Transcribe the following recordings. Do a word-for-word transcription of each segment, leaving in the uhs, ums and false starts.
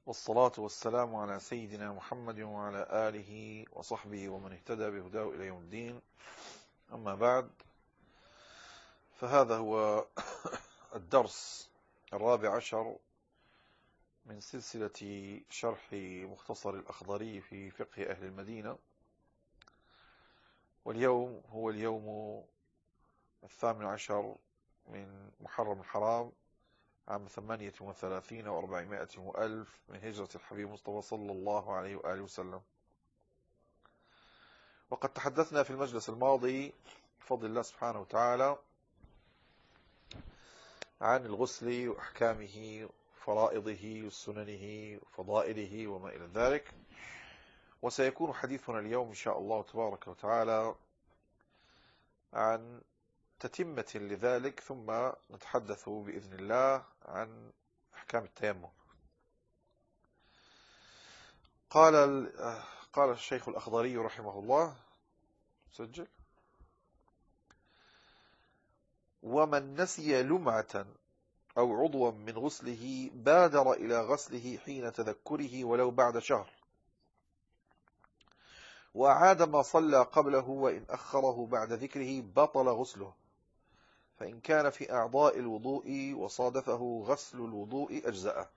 والصلاة والسلام على سيدنا محمد وعلى آله وصحبه ومن اهتدى بهداه إلى يوم الدين. أما بعد، فهذا هو الدرس الرابع عشر من سلسلة شرح مختصر الأخضري في فقه أهل المدينة، واليوم هو اليوم الثامن عشر من محرم الحرام عام ثمانية وثلاثين وأربعمائة وألف من هجرة الحبيب المصطفى صلى الله عليه وآله وسلم. وقد تحدثنا في المجلس الماضي بفضل الله سبحانه وتعالى عن الغسل وأحكامه وفرائضه وسننه وفضائله وما إلى ذلك، وسيكون حديثنا اليوم إن شاء الله تبارك وتعالى عن تتمة لذلك، ثم نتحدث بإذن الله عن أحكام التيمم. قال قال الشيخ الأخضري رحمه الله: سجل: ومن نسي لمعة أو عضوا من غسله بادر إلى غسله حين تذكره ولو بعد شهر، وأعاد ما صلى قبله، وإن أخره بعد ذكره بطل غسله، فإن كان في أعضاء الوضوء وصادفه غسل الوضوء أجزأه.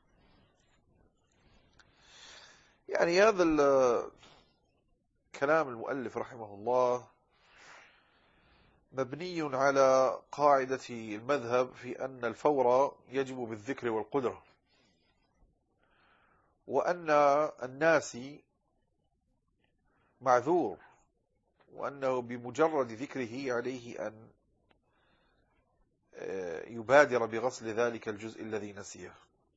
يعني هذا كلام المؤلف رحمه الله مبني على قاعدة المذهب في أن الفور يجب بالذكر والقدرة، وأن الناسي معذور، وأنه بمجرد ذكره عليه أن يبادر بغسل ذلك الجزء الذي نسيه.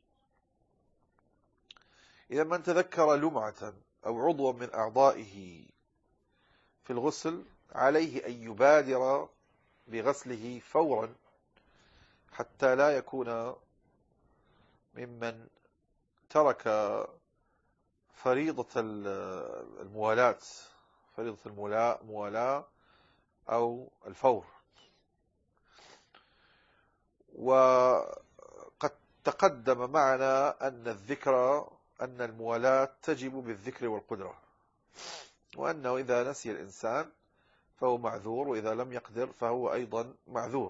إذا من تذكر لمعة أو عضوا من أعضائه في الغسل عليه أن يبادر بغسله فورا، حتى لا يكون ممن ترك فريضة الموالاة فريضة الموالاة أو الفور. وقد تقدم معنا أن الذكر أن الموالاة تجب بالذكر والقدرة، وأنه إذا نسي الإنسان فهو معذور، وإذا لم يقدر فهو أيضا معذور.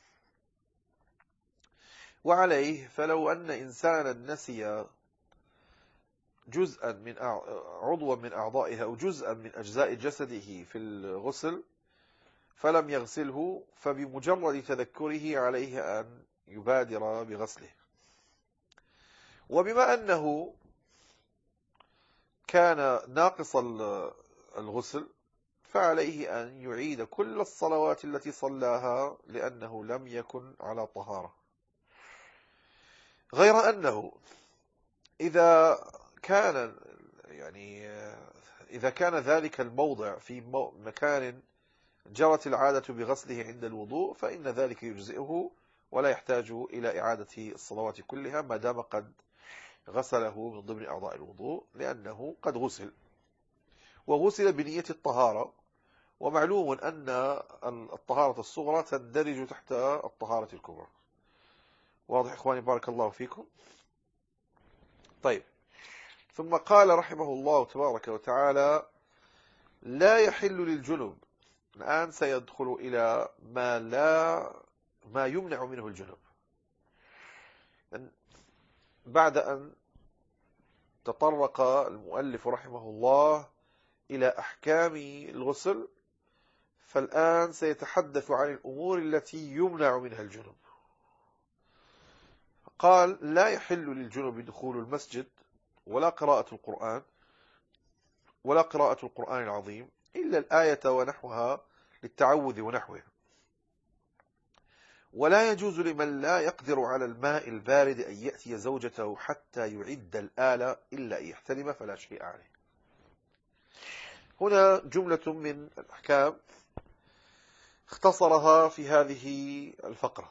وعليه فلو أن إنسانا نسي جزءا من عضوا من أعضائها أو جزءا من أجزاء جسده في الغسل فلم يغسله، فبمجرد تذكره عليه أن يبادر بغسله. وبما أنه كان ناقص الغسل فعليه أن يعيد كل الصلوات التي صلاها، لأنه لم يكن على طهارة. غير أنه إذا كان يعني إذا كان ذلك الموضع في مكان جرت العادة بغسله عند الوضوء فإن ذلك يجزئه، ولا يحتاج إلى إعادة الصلوات كلها ما دام قد غسله من ضمن أعضاء الوضوء، لأنه قد غسل وغسل بنية الطهارة. ومعلوم أن الطهارة الصغرى تندرج تحت الطهارة الكبرى. واضح إخواني؟ بارك الله فيكم. طيب، ثم قال رحمه الله تبارك وتعالى: لا يحل للجنب. الآن سيدخل إلى ما لا ما يمنع منه الجنب، بعد أن تطرق المؤلف رحمه الله إلى أحكام الغسل، فالآن سيتحدث عن الأمور التي يمنع منها الجنب. قال: لا يحل للجنب دخول المسجد ولا قراءة القرآن ولا قراءة القرآن العظيم إلا الآية ونحوها للتعوذ ونحوه، ولا يجوز لمن لا يقدر على الماء البارد أن يأتي زوجته حتى يعد الآلة إلا أن يحتلم فلا شيء عليه. هنا جملة من الأحكام اختصرها في هذه الفقرة.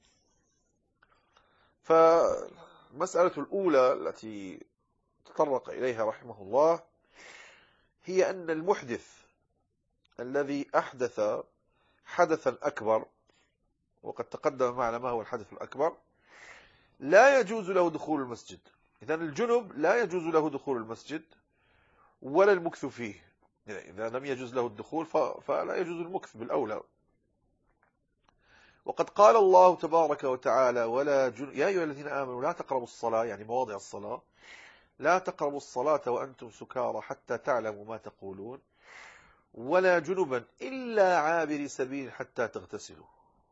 فالمسألة الأولى التي تطرق إليها رحمه الله هي أن المحدث الذي أحدث حدثا أكبر، وقد تقدم معنا ما هو الحدث الأكبر، لا يجوز له دخول المسجد. إذن الجنب لا يجوز له دخول المسجد ولا المكث فيه. إذا لم يجوز له الدخول فلا يجوز المكث بالأولى. وقد قال الله تبارك وتعالى ولا جن... يا أيها الذين آمنوا لا تقربوا الصلاة، يعني مواضع الصلاة، لا تقربوا الصلاة وأنتم سكارى حتى تعلموا ما تقولون ولا جنبا إلا عابر سبيل حتى تغتسلوا.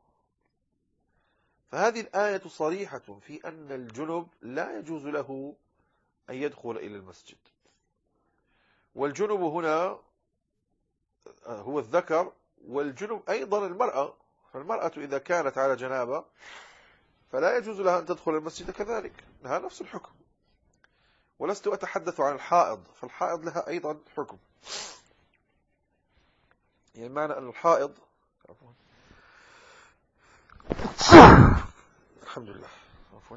فهذه الآية صريحة في أن الجنب لا يجوز له أن يدخل إلى المسجد. والجنب هنا هو الذكر، والجنب أيضا المرأة. فالمرأة إذا كانت على جنابة فلا يجوز لها أن تدخل المسجد كذلك، لها نفس الحكم. ولست أتحدث عن الحائض، فالحائض لها أيضا حكم. يعني معنى أن الحائض الحمد لله عفوا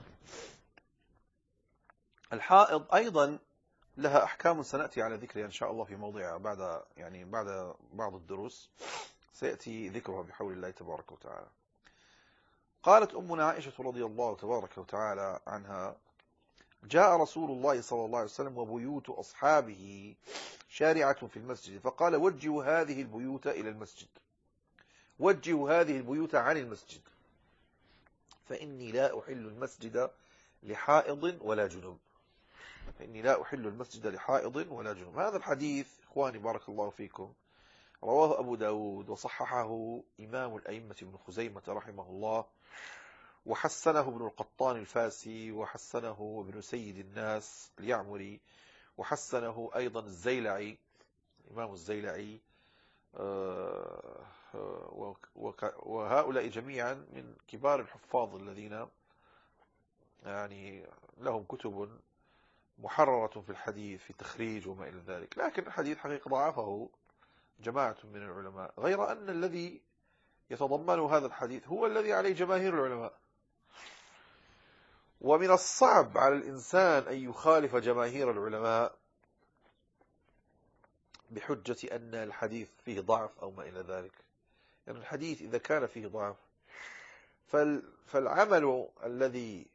الحائض أيضا لها أحكام سنأتي على ذكرها إن شاء الله في موضع بعد يعني بعد بعض الدروس سيأتي ذكرها بحول الله تبارك وتعالى. قالت أمنا عائشة رضي الله تبارك وتعالى عنها: جاء رسول الله صلى الله عليه وسلم وبيوت أصحابه شارعة في المسجد، فقال: وجهوا هذه البيوت إلى المسجد، وجهوا هذه البيوت عن المسجد، فإني لا أحل المسجد لحائض ولا جنوب، فإني لا أحل المسجد لحائض ولا جنوب. هذا الحديث إخواني بارك الله فيكم رواه أبو داود وصححه إمام الأئمة ابن خزيمة رحمه الله، وحسنه ابن القطان الفاسي، وحسنه ابن سيد الناس اليعمري، وحسنه أيضا الزيلعي إمام الزيلعي، وهؤلاء جميعا من كبار الحفاظ الذين يعني لهم كتب محررة في الحديث في تخريج وما إلى ذلك. لكن الحديث حقيقة ضعفه جماعة من العلماء، غير أن الذي يتضمن هذا الحديث هو الذي عليه جماهير العلماء. ومن الصعب على الإنسان أن يخالف جماهير العلماء بحجة أن الحديث فيه ضعف أو ما إلى ذلك. يعني الحديث إذا كان فيه ضعف فالعمل الذي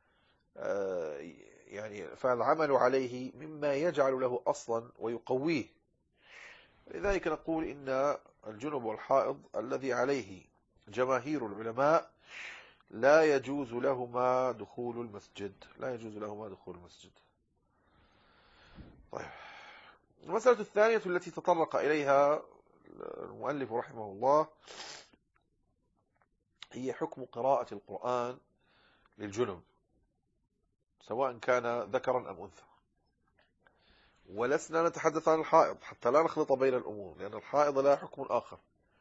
يعني فالعمل عليه مما يجعل له أصلا ويقويه. لذلك نقول إن الجنب والحائض الذي عليه جماهير العلماء لا يجوز لهما دخول المسجد، لا يجوز لهما دخول المسجد. طيب، المسألة الثانية التي تطرق إليها المؤلف رحمه الله هي حكم قراءة القرآن للجنب، سواء كان ذكرا أم أنثى. ولسنا نتحدث عن الحائض حتى لا نخلط بين الأمور، لأن الحائض لها حكم آخر.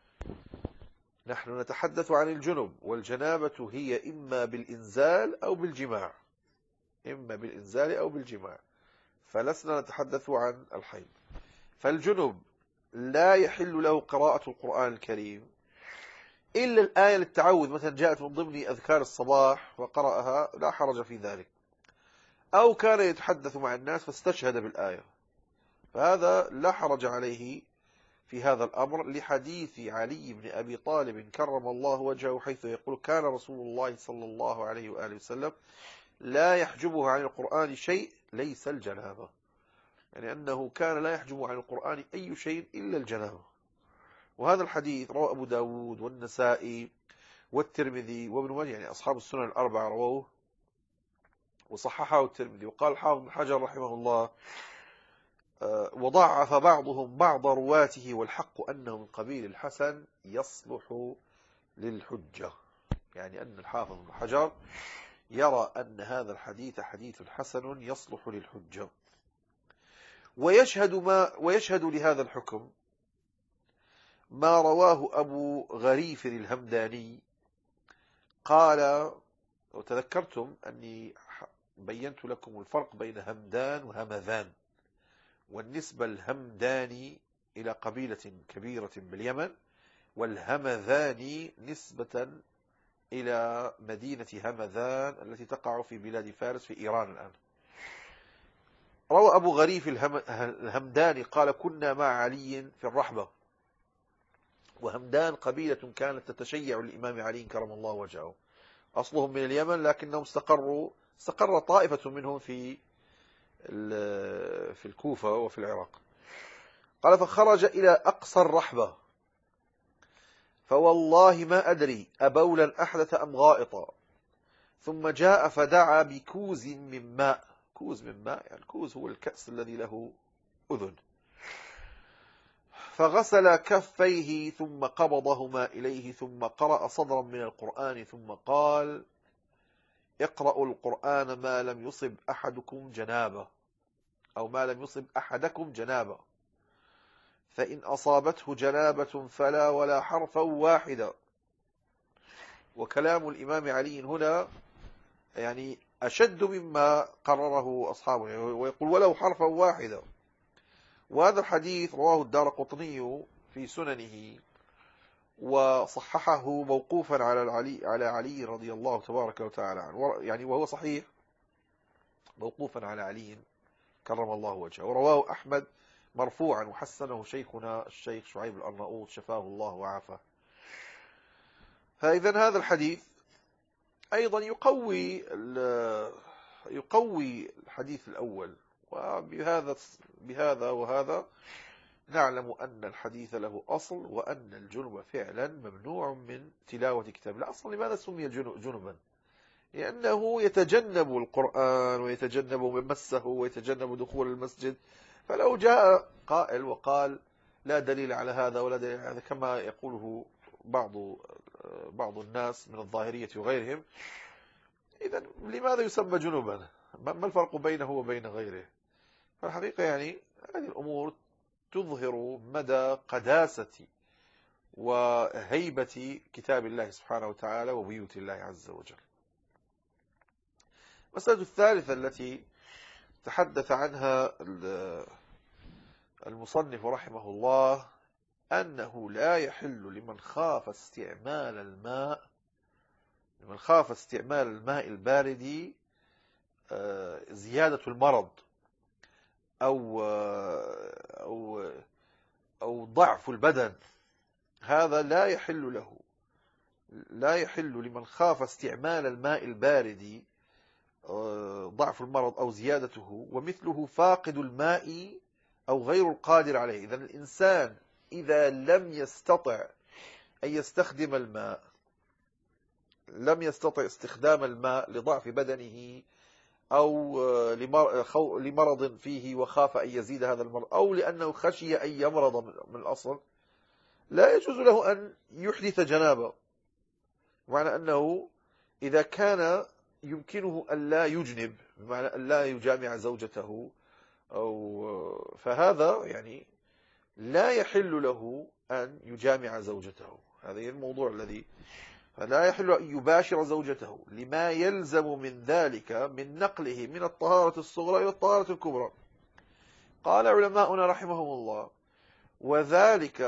نحن نتحدث عن الجنب، والجنابة هي إما بالإنزال أو بالجماع، إما بالإنزال أو بالجماع، فلسنا نتحدث عن الحيض. فالجنب لا يحل له قراءة القرآن الكريم إلا الآية للتعوذ، مثلا جاءت من ضمن أذكار الصباح وقرأها لا حرج في ذلك، أو كان يتحدث مع الناس فاستشهد بالآية، فهذا لا حرج عليه في هذا الأمر، لحديث علي بن أبي طالب كرم الله وجهه حيث يقول: كان رسول الله صلى الله عليه وآله وسلم لا يحجبه عن القرآن شيء ليس الجنابة، يعني أنه كان لا يحجب عن القرآن أي شيء إلا الجنابة. وهذا الحديث رواه أبو داود والنسائي والترمذي وابن ماجه، يعني أصحاب السنن الأربعة رواه وصححه الترمذي. وقال الحافظ بن حجر رحمه الله: وضعف بعضهم بعض رواته، والحق أنه من قبيل الحسن يصلح للحجة، يعني أن الحافظ بن حجر يرى أن هذا الحديث حديث حسن يصلح للحجة. ويشهد, ما ويشهد لهذا الحكم ما رواه أبو غريف الهمداني قال، وتذكرتم أني بينت لكم الفرق بين همدان وهمذان، والنسبة الهمداني إلى قبيلة كبيرة باليمن، والهمذاني نسبة إلى مدينة همذان التي تقع في بلاد فارس في إيران الآن. روى أبو غريف الهمداني قال: كنا مع علي في الرحبة، وهمدان قبيلة كانت تتشيع الإمام علي كرم الله وجهه، أصلهم من اليمن لكنهم استقروا استقر طائفة منهم في في الكوفة وفي العراق. قال فخرج إلى أقصى الرحبة فوالله ما أدري أبولا أحدث أم غائطا، ثم جاء فدعا بكوز من ماء. كوز من ماء، يعني الكوز هو الكأس الذي له أذن. فغسل كفيه ثم قبضهما إليه ثم قرأ صدرا من القرآن ثم قال اقرأوا القرآن ما لم يصب أحدكم جنابه أو ما لم يصب أحدكم جنابه، فإن أصابته جنابة فلا ولا حرفا واحدا. وكلام الإمام علي هنا يعني أشد مما قرره أصحابه، ويقول ولو حرفا واحدا. وهذا الحديث رواه الدارقطني في سننه وصححه موقوفا على علي على علي رضي الله تبارك وتعالى عنه، يعني وهو صحيح موقوفا على علي كرم الله وجهه. ورواه أحمد مرفوعا وحسنه شيخنا الشيخ شعيب الأرناؤوط شفاه الله وعافاه. فإذا هذا الحديث أيضا يقوي يقوي الحديث الأول. وبهذا بهذا وهذا نعلم أن الحديث له أصل، وأن الجنب فعلا ممنوع من تلاوة كتاب الله. أصلا لماذا سمي جنبا؟ لأنه يتجنب القرآن ويتجنب مسه ويتجنب دخول المسجد. فلو جاء قائل وقال لا دليل على هذا ولا دليل على هذا كما يقوله بعض بعض الناس من الظاهرية وغيرهم، إذن لماذا يسمى جنبا؟ ما الفرق بينه وبين غيره؟ فالحقيقة يعني هذه الأمور تظهر مدى قداسة وهيبة كتاب الله سبحانه وتعالى وبيوت الله عز وجل. المسألة الثالثة التي تحدث عنها المصنف رحمه الله أنه لا يحل لمن خاف استعمال الماء لمن خاف استعمال الماء البارد زيادة المرض أو أو أو ضعف البدن. هذا لا يحل له لا يحل لمن خاف استعمال الماء البارد ضعف المرض أو زيادته، ومثله فاقد الماء أو غير القادر عليه. إذن الإنسان إذا لم يستطع أن يستخدم الماء، لم يستطع استخدام الماء لضعف بدنه أو لمرض فيه وخاف أن يزيد هذا المرض، أو لأنه خشي أن يمرض من الأصل، لا يجوز له أن يحدث جنابه. بمعنى أنه إذا كان يمكنه أن لا يجنب، بمعنى أن لا يجامع زوجته، أو فهذا يعني لا يحل له أن يجامع زوجته. هذا الموضوع الذي فلا يحل أن يباشر زوجته لما يلزم من ذلك من نقله من الطهارة الصغرى إلى الطهارة الكبرى. قال علماؤنا رحمهم الله وذلك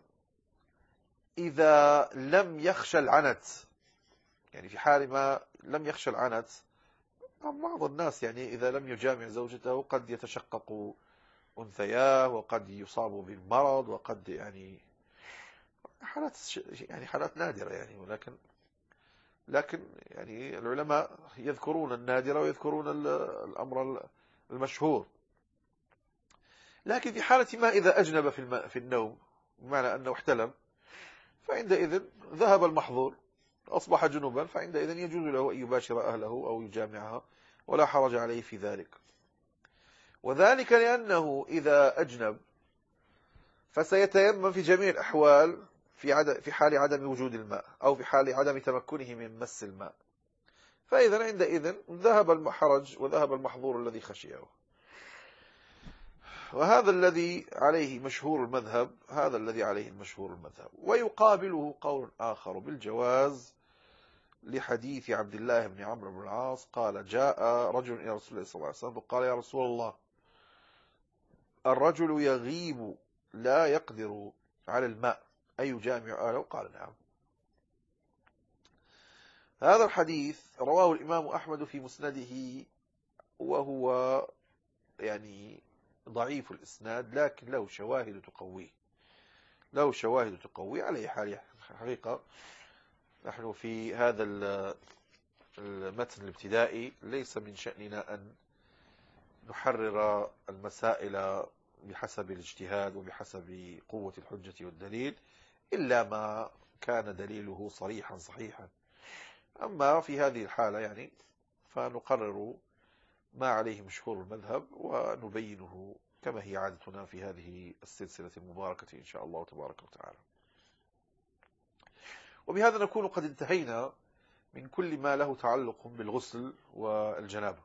إذا لم يخشى العنت، يعني في حال ما لم يخشى العنت. بعض الناس يعني إذا لم يجامع زوجته قد يتشقق أنثياه وقد يصاب بالمرض، وقد يعني حالات يعني حالات نادرة يعني، ولكن لكن يعني العلماء يذكرون النادرة ويذكرون الأمر المشهور. لكن في حالة ما إذا أجنب في الماء في النوم، بمعنى أنه احتلم، فعندئذ ذهب المحظور أصبح جنوبا، فعندئذ يجوز له أن يباشر أهله أو يجامعها ولا حرج عليه في ذلك. وذلك لأنه إذا أجنب فسيتيمم في جميع الأحوال في عدم في حال عدم وجود الماء أو في حال عدم تمكنه من مس الماء، فإذا عندئذ ذهب الحرج وذهب المحظور الذي خشيه. وهذا الذي عليه مشهور المذهب هذا الذي عليه المشهور المذهب ويقابله قول آخر بالجواز لحديث عبد الله بن عمرو بن العاص قال جاء رجل إلى رسول الله صلى الله عليه وسلم فقال يا رسول الله الرجل يغيب لا يقدر على الماء أي جامع أهله؟ قال نعم. هذا الحديث رواه الإمام أحمد في مسنده، وهو يعني ضعيف الإسناد، لكن له شواهد تقويه له شواهد تقويه على أي حال. حقيقة نحن في هذا المتن الابتدائي ليس من شأننا أن نحرر المسائل بحسب الاجتهاد وبحسب قوة الحجة والدليل إلا ما كان دليله صريحا صحيحا. أما في هذه الحالة يعني فنقرر ما عليه مشهور المذهب ونبينه كما هي عادتنا في هذه السلسلة المباركة إن شاء الله تبارك وتعالى. وبهذا نكون قد انتهينا من كل ما له تعلق بالغسل والجنابة،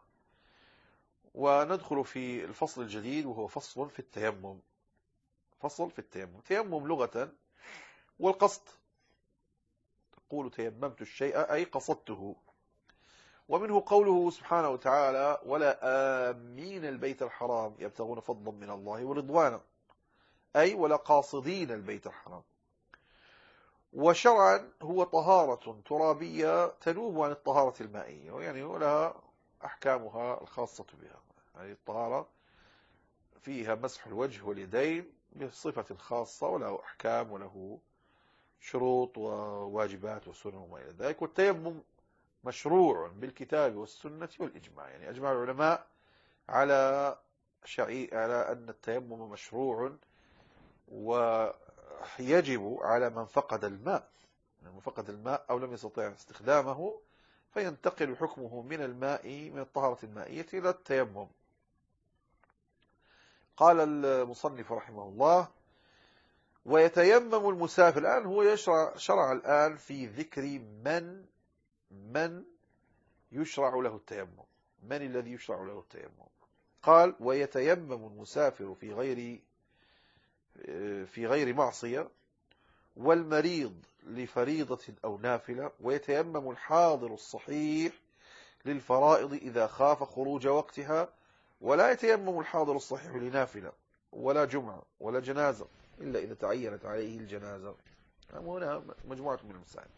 وندخل في الفصل الجديد وهو فصل في التيمم. فصل في التيمم. تيمم لغة والقصد، تقول تيممت الشيء أي قصدته. ومنه قوله سبحانه وتعالى ولا آمين البيت الحرام يبتغون فضلا من الله ورضوانا، أي ولا قاصدين البيت الحرام. وشرعا هو طهارة ترابية تنوب عن الطهارة المائية، يعني ولها أحكامها الخاصة بها. هذه الطهارة فيها مسح الوجه واليدين بصفة خاصة، وله أحكام وله شروط وواجبات وسنن وما إلى ذلك. والتيمم مشروع بالكتاب والسنة والإجماع، يعني أجمع العلماء على شعي على أن التيمم مشروع ويجب على من فقد الماء من فقد الماء أو لم يستطع استخدامه، فينتقل حكمه من الماء من الطهارة المائية إلى التيمم. قال المصنف رحمه الله ويتيمم المسافر. الآن هو يشرع شرع الآن في ذكر من من يشرع له التيمم. من الذي يشرع له التيمم؟ قال ويتيمم المسافر في غير في غير معصية، والمريض لفريضة أو نافلة، ويتيمم الحاضر الصحيح للفرائض إذا خاف خروج وقتها، ولا يتيمم الحاضر الصحيح لنافلة ولا جمعة ولا جنازة إلا إذا تعينت عليه الجنازة. هنا مجموعة من المسائل،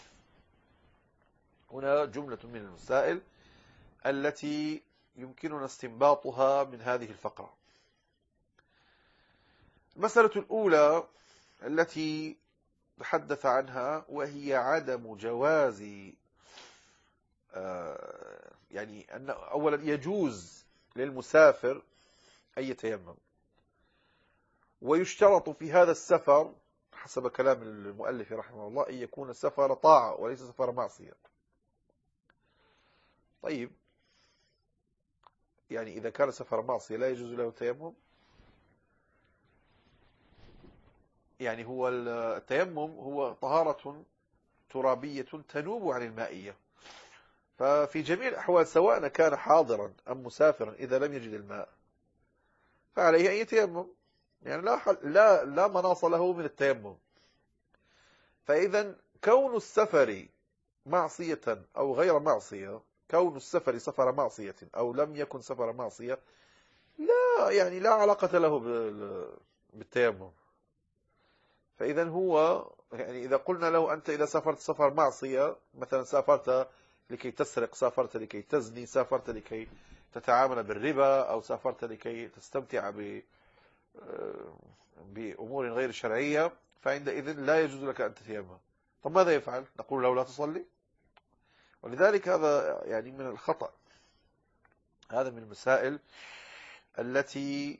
هنا جملة من المسائل التي يمكننا استنباطها من هذه الفقرة. المسألة الأولى التي تحدث عنها وهي عدم جواز يعني أن أولا يجوز للمسافر أن يتيمم، ويشترط في هذا السفر حسب كلام المؤلف رحمه الله أن يكون سفر طاعة وليس سفر معصية. طيب يعني إذا كان سفر معصية لا يجوز له التيمم؟ يعني هو التيمم هو طهارة ترابية تنوب عن المائية، ففي جميع الأحوال سواء كان حاضرا أم مسافرا إذا لم يجد الماء فعليه أن يتيمم، يعني لا حل لا لا مناص له من التيمم. فإذا كون السفر معصية أو غير معصية، كون السفر سفر معصية أو لم يكن سفر معصية، لا يعني لا علاقة له بالتيمم. فإذا هو يعني إذا قلنا له أنت إذا سافرت سفر معصية، مثلا سافرت لكي تسرق، سافرت لكي تزني، سافرت لكي تتعامل بالربا، أو سافرت لكي تستمتع ب بأمور غير شرعية، فعندئذ لا يجوز لك أن تتيمم. طب ماذا يفعل؟ نقول له لا تصلي؟ ولذلك هذا يعني من الخطأ. هذا من المسائل التي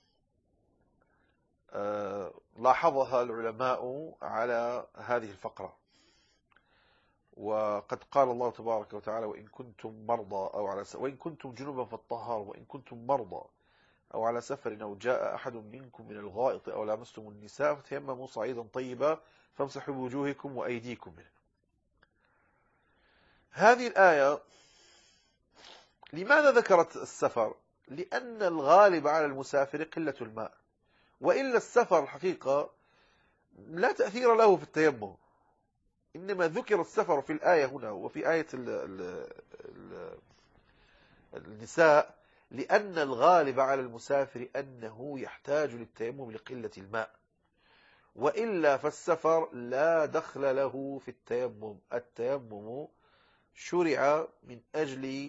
لاحظها العلماء على هذه الفقرة. وقد قال الله تبارك وتعالى وإن كنتم مرضى أو على س... وإن كنتم جنوبا فالطهار وإن كنتم مرضى أو على سفر أو جاء أحد منكم من الغائط أو لامستم النساء فتيمموا صعيدا طيبا فامسحوا بوجوهكم وأيديكم منه. هذه الآية لماذا ذكرت السفر؟ لأن الغالب على المسافر قلة الماء، وإلا السفر الحقيقة لا تأثير له في التيمم، إنما ذكر السفر في الآية هنا وفي آية ال ال ال النساء لأن الغالب على المسافر أنه يحتاج للتيمم لقلة الماء، وإلا فالسفر لا دخل له في التيمم. التيمم شرع من أجل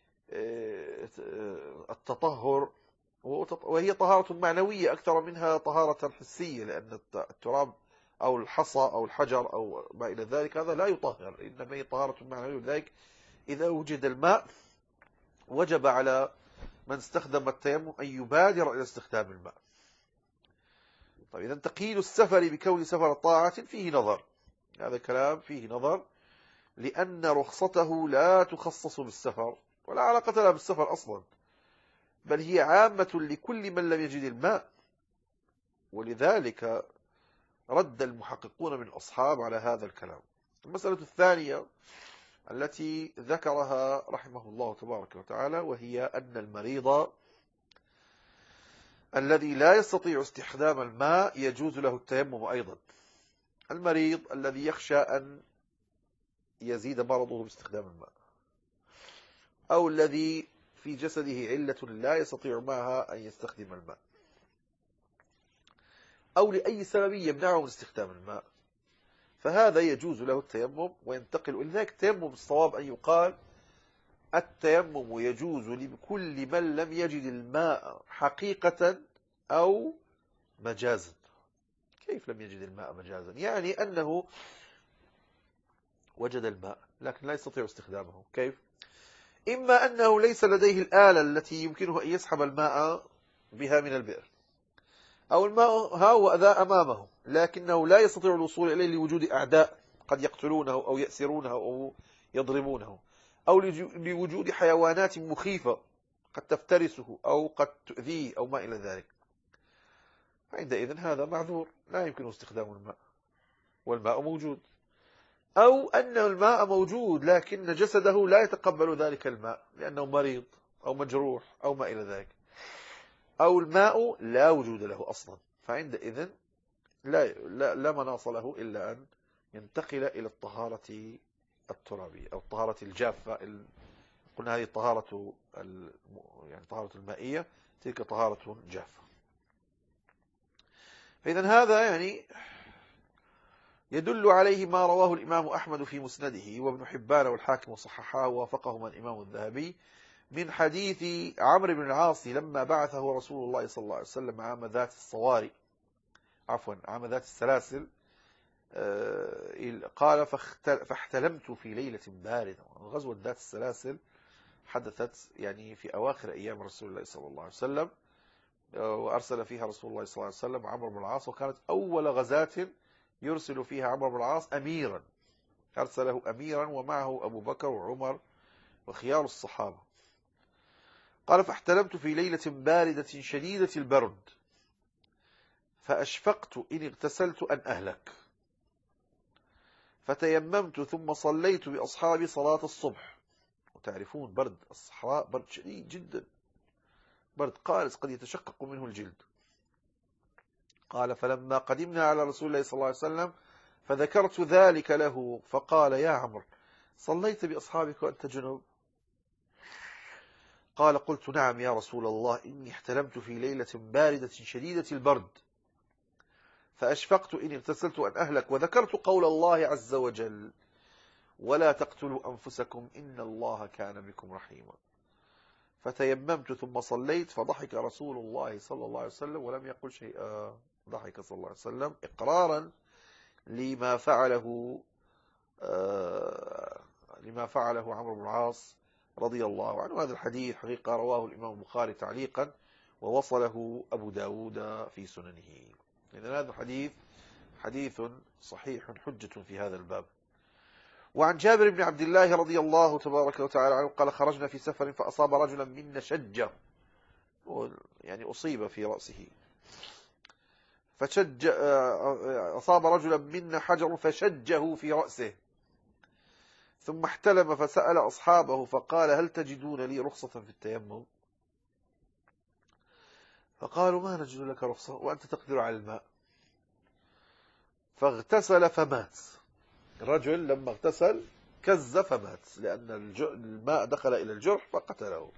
التطهر، وهي طهارة معنوية أكثر منها طهارة حسية، لأن التراب أو الحصى أو الحجر أو ما إلى ذلك هذا لا يطهر، إنما هي طهارة معنوية. لذلك إذا وجد الماء وجب على من استخدم التيمم أن يبادر إلى استخدام الماء. طيب إذا تقييد السفر بكون سفر طاعة فيه نظر، هذا كلام فيه نظر، لأن رخصته لا تخصص بالسفر ولا علاقة لها بالسفر أصلا، بل هي عامة لكل من لم يجد الماء. ولذلك رد المحققون من الأصحاب على هذا الكلام. المسألة الثانية التي ذكرها رحمه الله تبارك وتعالى، وهي أن المريض الذي لا يستطيع استخدام الماء يجوز له التيمم أيضا. المريض الذي يخشى أن يزيد مرضه باستخدام الماء، أو الذي في جسده علة لا يستطيع معها أن يستخدم الماء، أو لأي سبب يمنعه من استخدام الماء، فهذا يجوز له التيمم وينتقل. ولذلك التيمم الصواب أن يقال التيمم يجوز لكل من لم يجد الماء حقيقة أو مجازا. كيف لم يجد الماء مجازا؟ يعني أنه وجد الماء لكن لا يستطيع استخدامه. كيف؟ إما أنه ليس لديه الآلة التي يمكنه أن يسحب الماء بها من البئر، أو الماء ها هو ذا أمامه لكنه لا يستطيع الوصول إليه لوجود أعداء قد يقتلونه أو يأسرونه أو يضربونه، أو لوجود حيوانات مخيفة قد تفترسه أو قد تؤذيه أو ما إلى ذلك. عندئذ هذا معذور لا يمكنه استخدام الماء والماء موجود. أو أن الماء موجود لكن جسده لا يتقبل ذلك الماء لأنه مريض أو مجروح أو ما إلى ذلك، أو الماء لا وجود له أصلا، فعندئذ لا, لا, لا مناص له إلا أن ينتقل إلى الطهارة الترابية أو الطهارة الجافة. قلنا هذه الطهارة يعني طهارة المائية، تلك طهارة جافة. فإذا هذا يعني يدل عليه ما رواه الإمام أحمد في مسنده وابن حبان والحاكم وصححاه ووافقهما الإمام الذهبي من حديث عمرو بن العاص لما بعثه رسول الله صلى الله عليه وسلم عام ذات الصواري عفوا عام ذات السلاسل، قال فاحتلمت في ليلة باردة. غزوة ذات السلاسل حدثت يعني في أواخر أيام رسول الله صلى الله عليه وسلم، وأرسل فيها رسول الله صلى الله عليه وسلم عمرو بن العاص، وكانت أول غزاة يرسل فيها عمرو بن العاص أميرا، أرسله أميرا ومعه أبو بكر وعمر وخيار الصحابة. قال فاحتلمت في ليلة باردة شديدة البرد، فأشفقت إن اغتسلت أن أهلك، فتيممت ثم صليت بأصحابي صلاة الصبح. وتعرفون برد الصحراء برد شديد جدا، برد قارس قد يتشقق منه الجلد. قال فلما قدمنا على رسول الله صلى الله عليه وسلم فذكرت ذلك له، فقال يا عمرو صليت بأصحابك وأنت جنوب؟ قال قلت نعم يا رسول الله، إني احتلمت في ليلة باردة شديدة البرد، فأشفقت إن اغتسلت أن أهلك، وذكرت قول الله عز وجل ولا تقتلوا أنفسكم إن الله كان بكم رحيما، فتيممت ثم صليت. فضحك رسول الله صلى الله عليه وسلم ولم يقل شيئا، ضحك صلى الله عليه وسلم إقرارا لما فعله آه لما فعله عمرو بن العاص رضي الله عنه. هذا الحديث حقيقة رواه الإمام البخاري تعليقا ووصله أبو داود في سننه. إذن هذا الحديث حديث صحيح حجة في هذا الباب. وعن جابر بن عبد الله رضي الله تبارك وتعالى عنه قال خرجنا في سفر فأصاب رجلا منا شجة، يعني أصيب في رأسه، فشج أصاب رجلا منا حجر فشجه في رأسه، ثم احتلم فسأل أصحابه فقال هل تجدون لي رخصة في التيمم؟ فقالوا ما نجد لك رخصة وأنت تقدر على الماء. فاغتسل فمات. الرجل لما اغتسل كز فمات لأن الماء دخل إلى الجرح فقتله.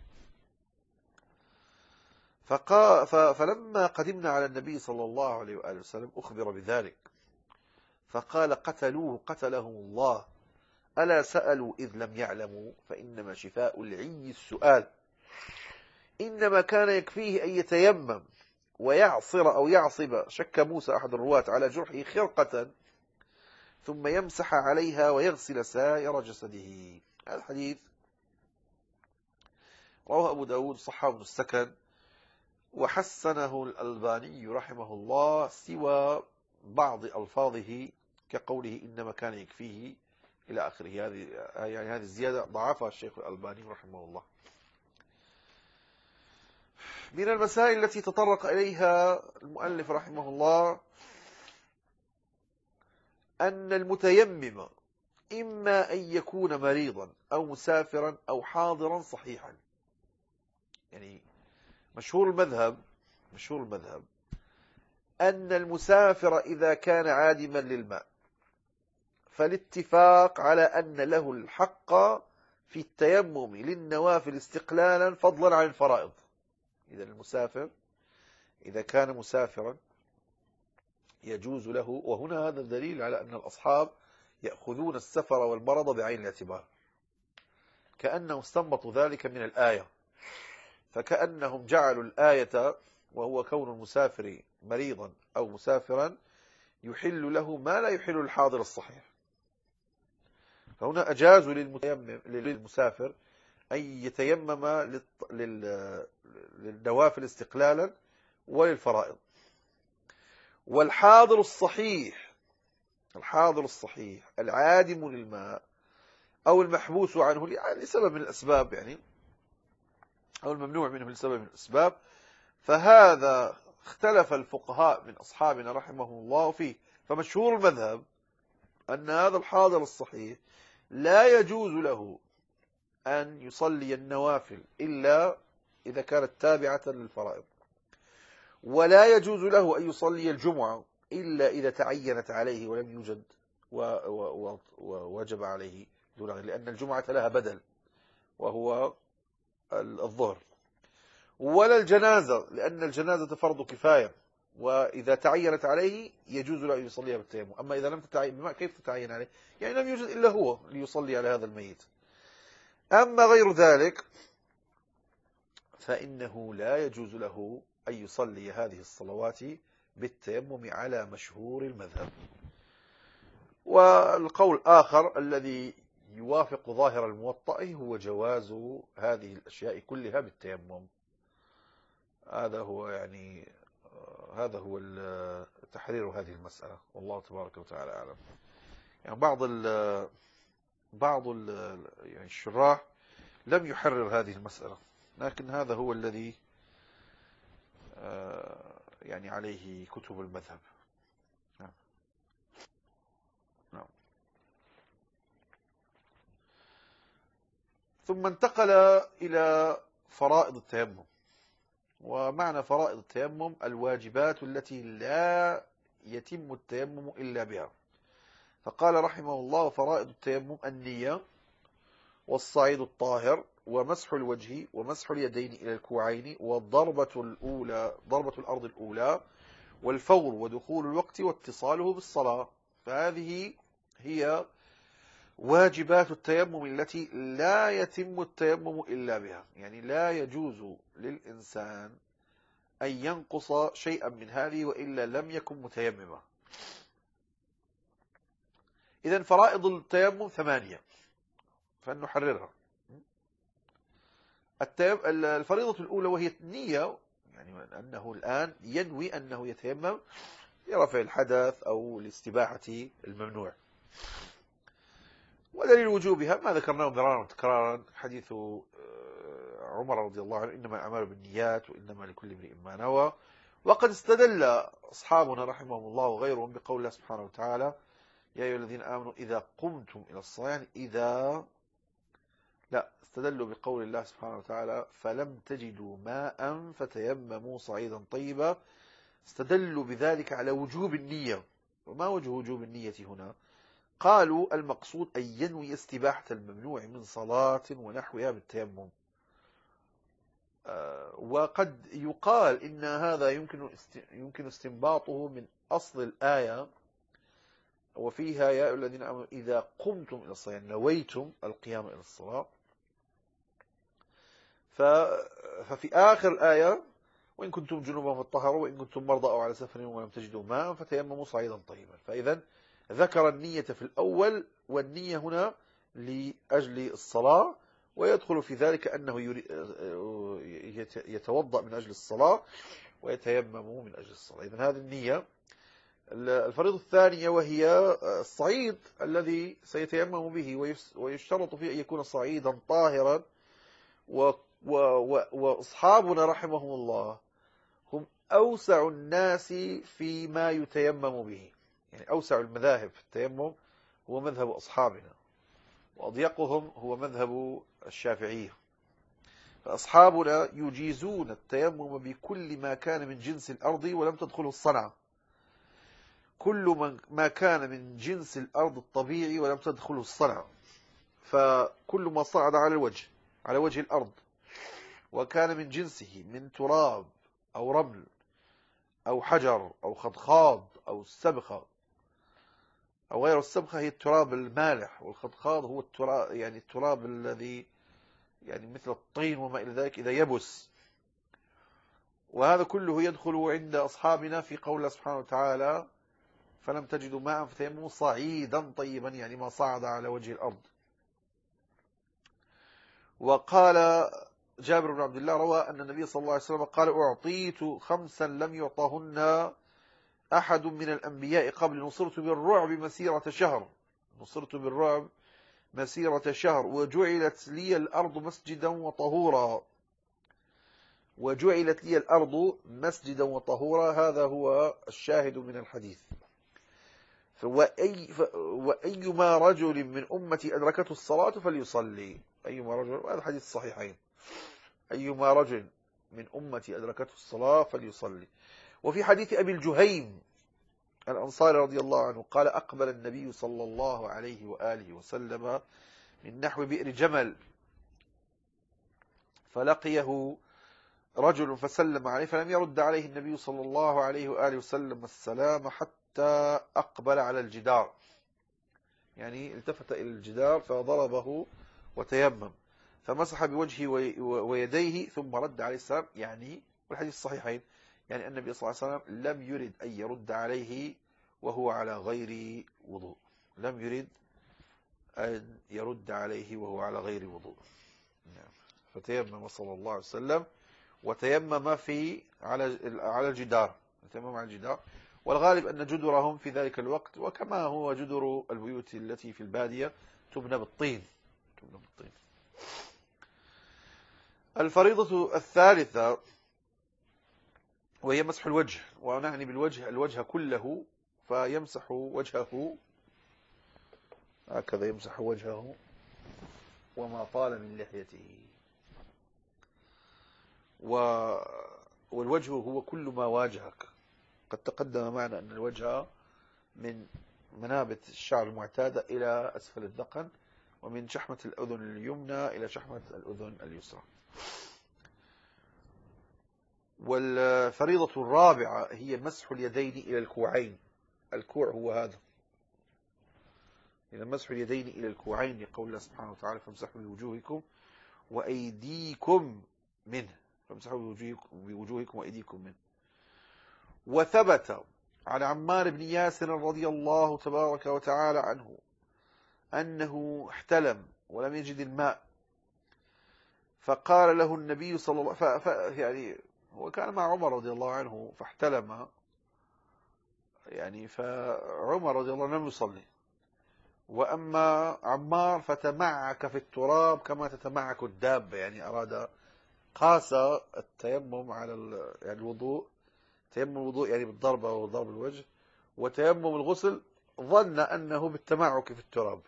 فقا فلما قدمنا على النبي صلى الله عليه وآله وسلم أخبر بذلك، فقال قتلوه قتلهم الله، ألا سألوا إذ لم يعلموا، فإنما شفاء العي السؤال. إنما كان يكفيه أن يتيمم ويعصر أو يعصب، شك موسى أحد الرواة، على جرحه خرقة ثم يمسح عليها ويغسل سائر جسده. هذا الحديث رواه أبو داود صححه ابن السكن وحسنه الألباني رحمه الله، سوى بعض ألفاظه كقوله إنما كان يكفيه إلى آخره. هذه يعني هذه الزيادة ضعفها الشيخ الألباني رحمه الله. من المسائل التي تطرق إليها المؤلف رحمه الله أن المتيمم إما أن يكون مريضا أو مسافرا أو حاضرا صحيحا. يعني مشهور المذهب مشهور المذهب أن المسافر إذا كان عادما للماء فالاتفاق على أن له الحق في التيمم للنوافل استقلالا فضلا عن الفرائض. إذا المسافر إذا كان مسافرا يجوز له، وهنا هذا الدليل على أن الأصحاب يأخذون السفر والمرض بعين الاعتبار، كأنهم استنبطوا ذلك من الآية، فكأنهم جعلوا الآية وهو كون المسافر مريضا أو مسافرا يحل له ما لا يحل الحاضر الصحيح. فهنا أجازوا للمسافر أن يتيمم للنوافل استقلالا وللفرائض. والحاضر الصحيح الحاضر الصحيح العادم للماء أو المحبوس عنه لسبب من الأسباب، يعني أو الممنوع منه لسبب من الأسباب، فهذا اختلف الفقهاء من أصحابنا رحمهم الله فيه. فمشهور المذهب أن هذا الحاضر الصحيح لا يجوز له أن يصلي النوافل إلا إذا كانت تابعة للفرائض، ولا يجوز له أن يصلي الجمعة إلا إذا تعينت عليه ولم يوجد ووجب عليه دون غيره، لأن الجمعة لها بدل وهو الظهر. ولا الجنازة، لأن الجنازة فرض كفاية، وإذا تعينت عليه يجوز له أن يصليها بالتيمم. أما إذا لم تتعين، كيف تتعين عليه؟ يعني لم يوجد إلا هو ليصلي على هذا الميت. أما غير ذلك فإنه لا يجوز له أن يصلي هذه الصلوات بالتيمم على مشهور المذهب. والقول الآخر الذي يوافق ظاهر الموطأ هو جواز هذه الأشياء كلها بالتيمم. هذا هو يعني هذا هو تحرير هذه المسألة، والله تبارك وتعالى أعلم. يعني بعض ال بعض ال يعني الشراح لم يحرر هذه المسألة، لكن هذا هو الذي يعني عليه كتب المذهب. نعم. نعم. ثم انتقل إلى فرائض التيمم. ومعنى فرائض التيمم الواجبات التي لا يتم التيمم إلا بها. فقال رحمه الله: فرائض التيمم النية، والصعيد الطاهر، ومسح الوجه، ومسح اليدين إلى الكوعين، والضربة الأولى ضربة الأرض الأولى، والفور، ودخول الوقت، واتصاله بالصلاة. فهذه هي واجبات التيمم التي لا يتم التيمم إلا بها. يعني لا يجوز للإنسان أن ينقص شيئا من هذه وإلا لم يكن متيمما. إذن فرائض التيمم ثمانية، فلنحررها. الفريضة الأولى وهي النية، يعني أنه الآن ينوي أنه يتيمم لرفع الحدث أو لاستباحة الممنوع. ودليل وجوبها ما ذكرناه مرارا وتكرارا، حديث عمر رضي الله عنه: إنما الأعمال بالنيات وإنما لكل امرئ ما نوى. وقد استدل أصحابنا رحمهم الله وغيرهم بقول الله سبحانه وتعالى: يا أيها الذين آمنوا إذا قمتم إلى الصلاة، يعني إذا لا استدلوا بقول الله سبحانه وتعالى: فلم تجدوا ماء فتيمموا صعيدا طيبا. استدلوا بذلك على وجوب النية. وما وجه وجوب النية هنا؟ قالوا المقصود أن ينوي استباحة الممنوع من صلاة ونحوها بالتيمم. وقد يقال إن هذا يمكن يمكن استنباطه من أصل الآية، وفيها: يا أيها الذين آمنوا إذا قمتم إلى الصلاة، يعني نويتم القيام إلى الصلاة. ففي آخر الآية: وإن كنتم جنوبا فاطهروا وإن كنتم مرضى أو على سفر ولم تجدوا ماء فتيمموا صعيدا طيبا. فإذا ذكر النية في الأول، والنية هنا لأجل الصلاة، ويدخل في ذلك أنه يتوضأ من أجل الصلاة ويتيمم من أجل الصلاة. إذن هذه النية. الفريضة الثانية وهي الصعيد الذي سيتيمم به، ويشترط فيه أن يكون صعيدا طاهرا. وأصحابنا رحمهم الله هم أوسع الناس فيما يتيمم به، يعني أوسع المذاهب في التيمم هو مذهب أصحابنا، وأضيقهم هو مذهب الشافعية. فأصحابنا يجيزون التيمم بكل ما كان من جنس الأرض ولم تدخله الصنعة، كل ما كان من جنس الأرض الطبيعي ولم تدخله الصنعة. فكل ما صعد على الوجه على وجه الأرض وكان من جنسه من تراب أو رمل أو حجر أو خضخاض أو السبخة أو غير السبخة، هي التراب المالح، والخضخاض هو التراب يعني التراب الذي يعني مثل الطين وما إلى ذلك إذا يبس. وهذا كله يدخل عند أصحابنا في قول الله سبحانه وتعالى: فلم تجدوا ماء فتيمموا صعيدا طيبا، يعني ما صعد على وجه الأرض. وقال جابر بن عبد الله روى أن النبي صلى الله عليه وسلم قال: أعطيت خمسا لم يعطهن أحد من الأنبياء قبل، نصرت بالرعب مسيرة شهر نصرت بالرعب مسيرة شهر وجعلت لي الأرض مسجدا وطهورا وجعلت لي الأرض مسجدا وطهورا هذا هو الشاهد من الحديث. وأي وأيما رجل من أمتي أدركته الصلاة فليصلي. أيما رجل، هذا حديث الصحيحين، أيما رجل من أمتي أدركته الصلاة فليصلي. وفي حديث أبي الجهيم الأنصاري رضي الله عنه قال: أقبل النبي صلى الله عليه وآله وسلم من نحو بئر جمل، فلقيه رجل فسلم عليه، فلم يرد عليه النبي صلى الله عليه وآله وسلم السلام حتى أقبل على الجدار، يعني التفت إلى الجدار فضربه وتيمم، فمسح بوجهه ويديه ثم رد عليه السلام. يعني والحديث الصحيحين، يعني النبي صلى الله عليه وسلم لم يرد أن يرد عليه وهو على غير وضوء، لم يرد أن يرد عليه وهو على غير وضوء. فتيمم صلى الله عليه وسلم وتيمم في على على الجدار، تيمم على الجدار. والغالب أن جدرهم في ذلك الوقت، وكما هو جدر البيوت التي في البادية، تبنى بالطين تبنى بالطين. الفريضة الثالثة وهي مسح الوجه، ونعني بالوجه الوجه كله، فيمسح وجهه هكذا، يمسح وجهه وما طال من لحيته. والوجه هو كل ما واجهك. قد تقدم معنا أن الوجه من منابت الشعر المعتادة إلى أسفل الذقن، ومن شحمة الأذن اليمنى إلى شحمة الأذن اليسرى. والفريضة الرابعة هي مسح اليدين إلى الكوعين. الكوع هو هذا، إلى مسح اليدين إلى الكوعين، لقول الله سبحانه وتعالى: فامسحوا بوجوهكم وأيديكم منه، فامسحوا بوجوهكم وأيديكم منه. وثبت عن عمار بن ياسر رضي الله تبارك وتعالى عنه أنه احتلم ولم يجد الماء، فقال له النبي صلى الله عليه وسلم، يعني هو كان مع عمر رضي الله عنه فاحتلم، يعني فعمر رضي الله عنه لم يصلي، وأما عمار فتمعك في التراب كما تتمعك الدابة، يعني أراد قاس التيمم على يعني الوضوء، تيمم الوضوء يعني بالضربة وضرب الوجه، وتيمم الغسل ظن أنه بالتمعك في التراب.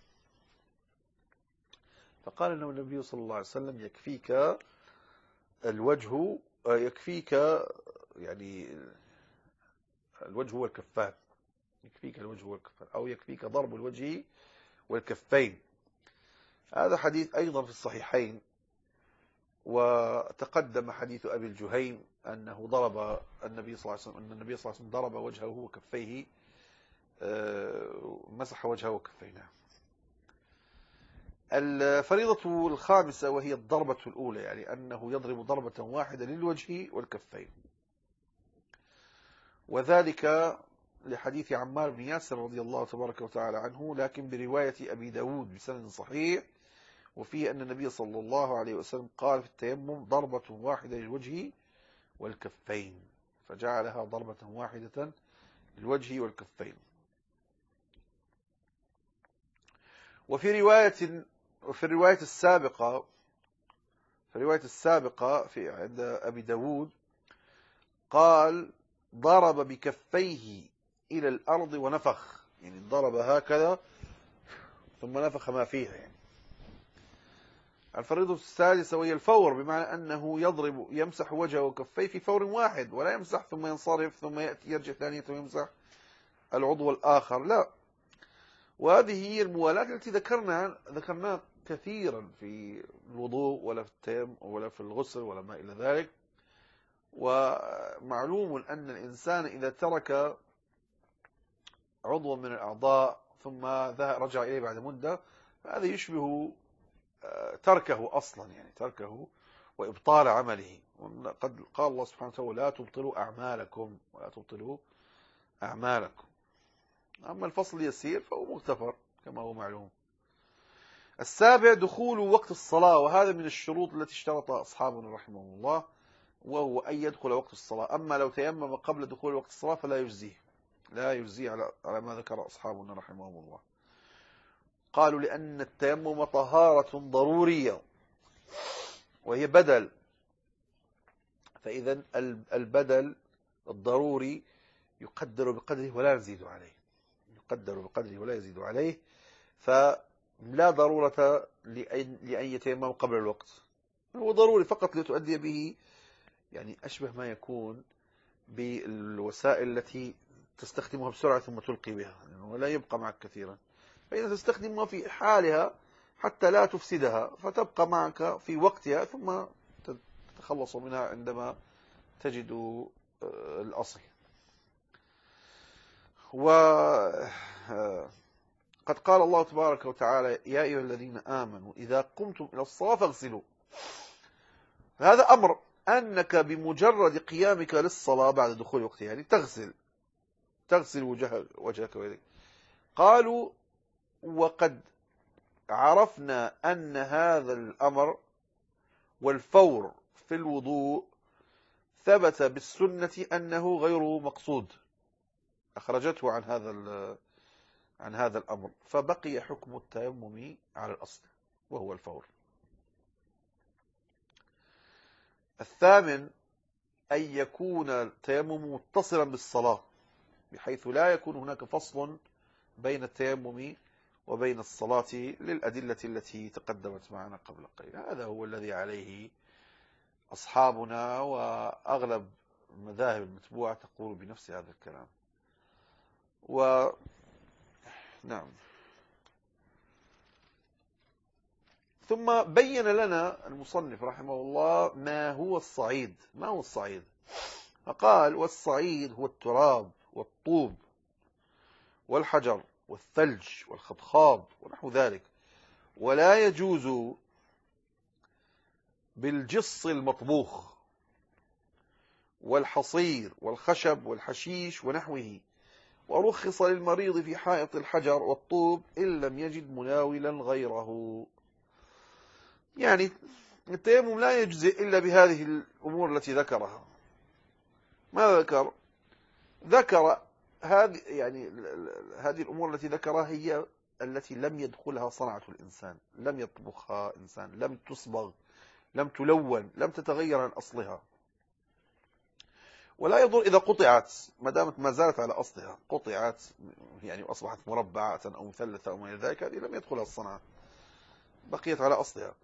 فقال له النبي صلى الله عليه وسلم: يكفيك الوجه، يكفيك يعني الوجه والكفان، يكفيك الوجه والكفان، أو يكفيك ضرب الوجه والكفين. هذا حديث أيضا في الصحيحين. وتقدم حديث أبي الجهيم أنه ضرب النبي صلى الله عليه وسلم أن النبي صلى الله عليه وسلم ضرب وجهه وكفيه، مسح وجهه وكفيه. الفريضة الخامسة وهي الضربة الأولى، يعني أنه يضرب ضربة واحدة للوجه والكفين، وذلك لحديث عمار بن ياسر رضي الله تبارك وتعالى عنه، لكن برواية أبي داود بسند صحيح، وفيه أن النبي صلى الله عليه وسلم قال في التيمم ضربة واحدة للوجه والكفين، فجعلها ضربة واحدة للوجه والكفين. وفي رواية وفي الرواية السابقة في الرواية السابقة في عند أبي داود قال ضرب بكفيه إلى الأرض ونفخ، يعني ضرب هكذا ثم نفخ ما فيها. يعني الفريضة السادسة وهي الفور، بمعنى أنه يضرب يمسح وجهه وكفيه في فور واحد، ولا يمسح ثم ينصرف ثم يأتي يرجع ثانية ويمسح العضو الآخر، لا. وهذه هي الموالاة التي ذكرنا ذكرناها كثيرا في الوضوء ولا في التيمم ولا في الغسل ولا ما إلى ذلك. ومعلوم أن الإنسان إذا ترك عضوا من الأعضاء ثم رجع إليه بعد مدة، فهذا يشبه تركه أصلا، يعني تركه وإبطال عمله. قد قال الله سبحانه وتعالى لا تبطلوا أعمالكم ولا تبطلوا أعمالكم. أما الفصل اليسير فهو مغتفر كما هو معلوم. السابع دخول وقت الصلاة، وهذا من الشروط التي اشترطها أصحابنا رحمهم الله، وهو أن يدخل وقت الصلاة. أما لو تيمم قبل دخول وقت الصلاة فلا يجزيه، لا يجزيه على على ما ذكر أصحابنا رحمهم الله. قالوا لأن التيمم طهارة ضرورية وهي بدل، فإذا البدل الضروري يقدر بقدره ولا يزيد عليه، يقدر بقدره ولا يزيد عليه، فلا ضرورة لأن يتيمم قبل الوقت، هو ضروري فقط لتؤدي به، يعني أشبه ما يكون بالوسائل التي تستخدمها بسرعة ثم تلقي بها، يعني لا يبقى معك كثيرا، فإذا تستخدمها في حالها حتى لا تفسدها فتبقى معك في وقتها ثم تتخلص منها عندما تجد الأصل. وقد قال الله تبارك وتعالى يا أيها الذين آمنوا إذا قمتم إلى الصلاة فاغسلوا. هذا أمر أنك بمجرد قيامك للصلاة بعد دخول وقتها يعني تغسل تغسل وجهك وجهك ويديك. قالوا وقد عرفنا أن هذا الأمر والفور في الوضوء ثبت بالسنة أنه غير مقصود، أخرجته عن هذا عن هذا الأمر، فبقي حكم التيمم على الأصل وهو الفور. الثامن أن يكون التيمم متصلا بالصلاة، بحيث لا يكون هناك فصل بين التيمم وبين الصلاة للأدلة التي تقدمت معنا قبل قليل. هذا هو الذي عليه أصحابنا، وأغلب المذاهب المتبوعة تقول بنفس هذا الكلام. و نعم. ثم بين لنا المصنف رحمه الله ما هو الصعيد. ما هو الصعيد؟ فقال والصعيد هو التراب والطوب والحجر والثلج والخضخاض ونحو ذلك، ولا يجوز بالجص المطبوخ والحصير والخشب والحشيش ونحوه، ورخص للمريض في حائط الحجر والطوب إن لم يجد مناولا غيره. يعني التيمم لا يجزئ إلا بهذه الأمور التي ذكرها. ماذا ذكر؟ ذكر هذه يعني هذه الأمور التي ذكرها هي التي لم يدخلها صنعة الإنسان، لم يطبخها إنسان، لم تصبغ، لم تلون، لم تتغير عن أصلها. ولا يضر إذا قطعت، ما دامت ما زالت على أصلها، قطعت يعني أصبحت مربعة أو مثلثة أو ما إلى ذلك، هذه لم يدخلها الصنعة، بقيت على أصلها.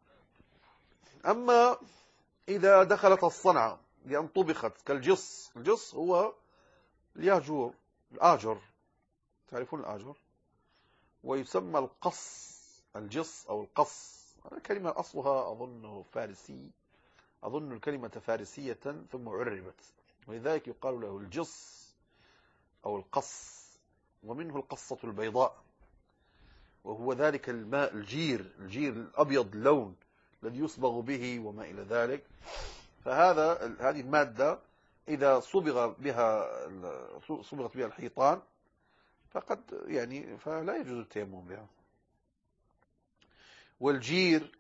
أما إذا دخلت الصنعة لأن طبخت كالجص، الجص هو الياجور، الآجر، تعرفون الآجر، ويسمى القص الجص أو القص. الكلمة أصلها أظن فارسي، أظن الكلمة فارسية ثم عربت، ولذلك يقال له الجص أو القص. ومنه القصة البيضاء، وهو ذلك الماء الجير الجير الأبيض اللون الذي يصبغ به وما إلى ذلك. فهذا هذه المادة إذا صبغ بها صبغت بها الحيطان فقد يعني فلا يجوز التيمم بها. والجير.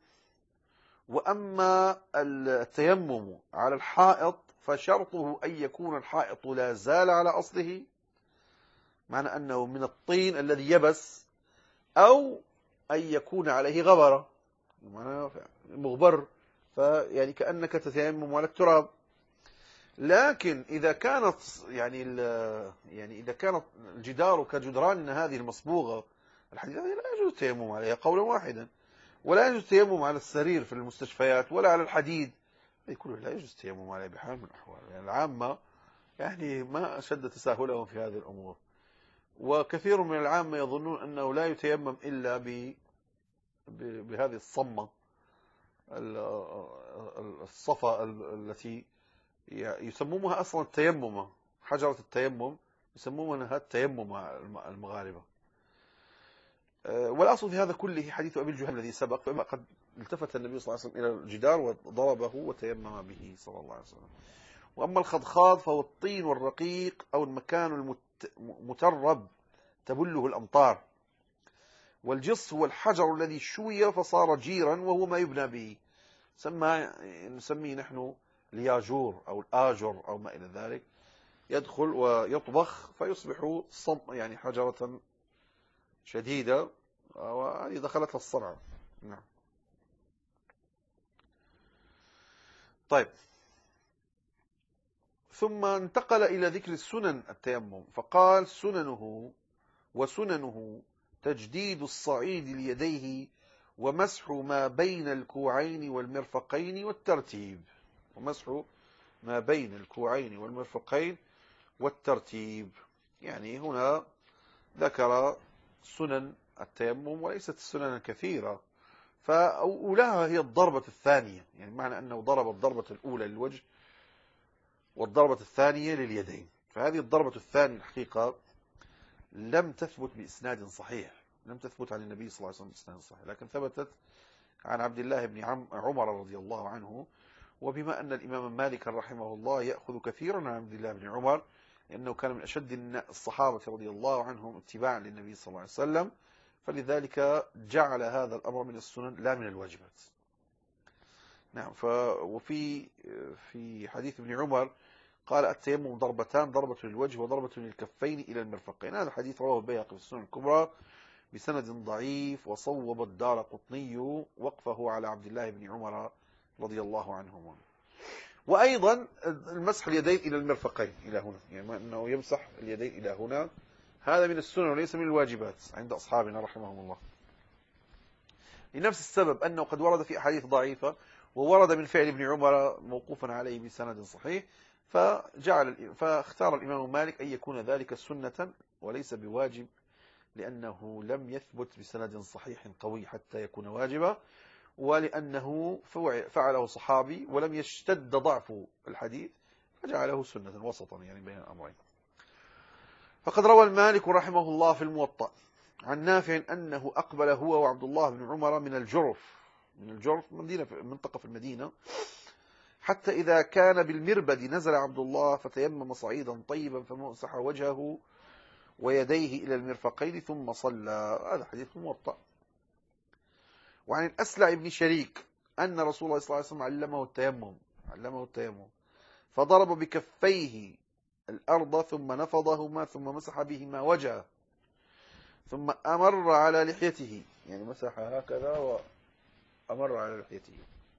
وأما التيمم على الحائط فشرطه أن يكون الحائط لا زال على أصله، معنى أنه من الطين الذي يبس، أو أن يكون عليه غبرة، معنى مغبر، فيعني كأنك تتيمم على التراب. لكن إذا كانت يعني يعني إذا كانت الجدار كجدراننا هذه المصبوغة الحديثة لا يجوز التيمم عليها قولا واحدا، ولا يجوز التيمم على السرير في المستشفيات ولا على الحديد، يقولون لا يجوز التيمم عليه بحال من الأحوال. يعني العامة يعني ما أشد تساهلهم في هذه الأمور، وكثير من العامة يظنون أنه لا يتيمم إلا ب بهذه الصمة الصفا التي يسمونها أصلا التيمم، حجرة التيمم يسمونها التيمم المغاربة. والأصل في هذا كله حديث أبي الجهم الذي سبق، فإما قد التفت النبي صلى الله عليه وسلم إلى الجدار وضربه وتيمم به صلى الله عليه وسلم. وأما الخضخاض فهو الطين والرقيق أو المكان المترب تبله الأمطار. والجص هو الحجر الذي شوي فصار جيرا وهو ما يبنى به، سمى نسميه نحن الياجور أو الآجر أو ما إلى ذلك، يدخل ويطبخ فيصبح صم يعني حجرة شديدة، وهذه دخلتها الصنعة. نعم. طيب، ثم انتقل إلى ذكر السنن التيمم، فقال سننه وسننه تجديد الصعيد ليديه ومسح ما بين الكوعين والمرفقين والترتيب. ومسح ما بين الكوعين والمرفقين والترتيب، يعني هنا ذكر سنن التيمم وليست السنن الكثيرة، فأولاها هي الضربة الثانية، يعني معنى أنه ضرب الضربة الأولى للوجه والضربة الثانية لليدين. فهذه الضربة الثانية الحقيقة لم تثبت بإسناد صحيح، لم تثبت عن النبي صلى الله عليه وسلم بإسناد صحيح، لكن ثبتت عن عبد الله بن عمر رضي الله عنه. وبما أن الإمام مالك رحمه الله يأخذ كثيرا عن عبد الله بن عمر، لأنه كان من أشد الصحابة رضي الله عنهم اتباعا للنبي صلى الله عليه وسلم، فلذلك جعل هذا الأمر من السنن لا من الواجبات. نعم. وفي في حديث ابن عمر قال التيمم ضربتان، ضربة للوجه وضربة للكفين إلى المرفقين. هذا الحديث رواه البيهقي في السنن الكبرى بسند ضعيف، وصوب الدارقطني وقفه على عبد الله بن عمر رضي الله عنهما. وأيضا المسح اليدين إلى المرفقين إلى هنا، يعني أنه يمسح اليدين إلى هنا، هذا من السنن وليس من الواجبات عند أصحابنا رحمهم الله، لنفس السبب أنه قد ورد في أحاديث ضعيفة، وورد من فعل ابن عمر موقوفا عليه بسند صحيح، فجعل فاختار الإمام مالك أن يكون ذلك سنة وليس بواجب، لأنه لم يثبت بسند صحيح قوي حتى يكون واجبا، ولأنه فعله صحابي ولم يشتد ضعف الحديث فجعله سنة وسطا يعني بين الأمرين. فقد روى المالك رحمه الله في الموطأ عن نافع أنه أقبل هو وعبد الله بن عمر من الجرف، من الجرف مدينة منطقة في المدينة، حتى إذا كان بالمربد نزل عبد الله فتيمم صعيدا طيبا فمسح وجهه ويديه إلى المرفقين ثم صلى. هذا حديث الموطأ. وعن الأسلع بن شريك أن رسول الله صلى الله عليه وسلم علمه التيمم علمه التيمم فضرب بكفيه الأرض ثم نفضهما ثم مسح بهما وجهه ثم أمر على لحيته، يعني مسح هكذا وأمر على لحيته،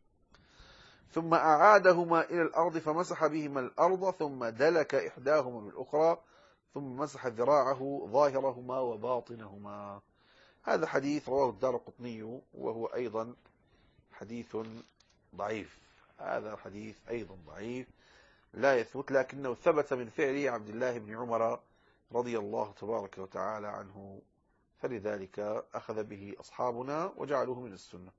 ثم أعادهما إلى الأرض فمسح بهما الأرض ثم دلك إحداهما بالأخرى ثم مسح ذراعه ظاهرهما وباطنهما. هذا حديث رواه الدارقطني وهو أيضا حديث ضعيف. هذا حديث أيضا ضعيف لا يثبت، لكنه ثبت من فعل عبد الله بن عمر رضي الله تبارك وتعالى عنه، فلذلك أخذ به أصحابنا وجعلوه من السنة.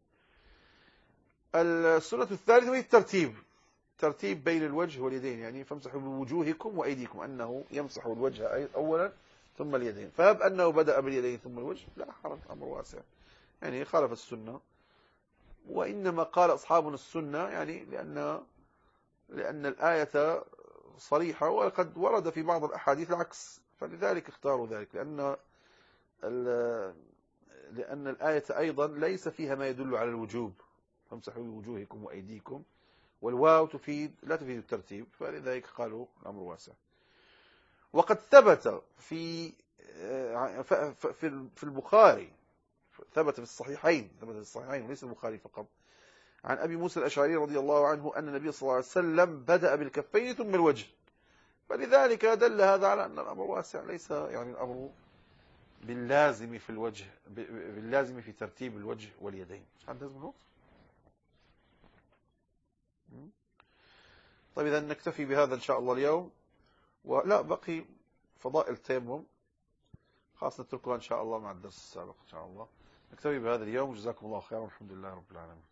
السنة الثالثة هي الترتيب، ترتيب بين الوجه واليدين، يعني فامسحوا بوجوهكم وأيديكم، أنه يمسح الوجه أولا ثم اليدين. فهب أنه بدأ باليدين ثم الوجه لا حرج، أمر واسع، يعني خالف السنة. وإنما قال أصحابنا السنة يعني لأن لأن الآية صريحة، وقد ورد في بعض الأحاديث العكس، فلذلك اختاروا ذلك، لأن لأن الآية أيضا ليس فيها ما يدل على الوجوب، فامسحوا بوجوهكم وأيديكم، والواو تفيد لا تفيد الترتيب، فلذلك قالوا الأمر واسع. وقد ثبت في في البخاري، ثبت في الصحيحين، ثبت في الصحيحين وليس البخاري فقط، عن أبي موسى الأشعري رضي الله عنه أن النبي صلى الله عليه وسلم بدأ بالكفين ثم الوجه، فلذلك دل هذا على أن الأمر واسع، ليس يعني الأمر باللازم في الوجه، باللازم في ترتيب الوجه واليدين. مش عندنا نقط؟ طيب إذا نكتفي بهذا إن شاء الله اليوم، ولا بقي فضائل التيمم خاص نتركها إن شاء الله مع الدرس السابق إن شاء الله. نكتفي بهذا اليوم، جزاكم الله خيرا والحمد لله رب العالمين.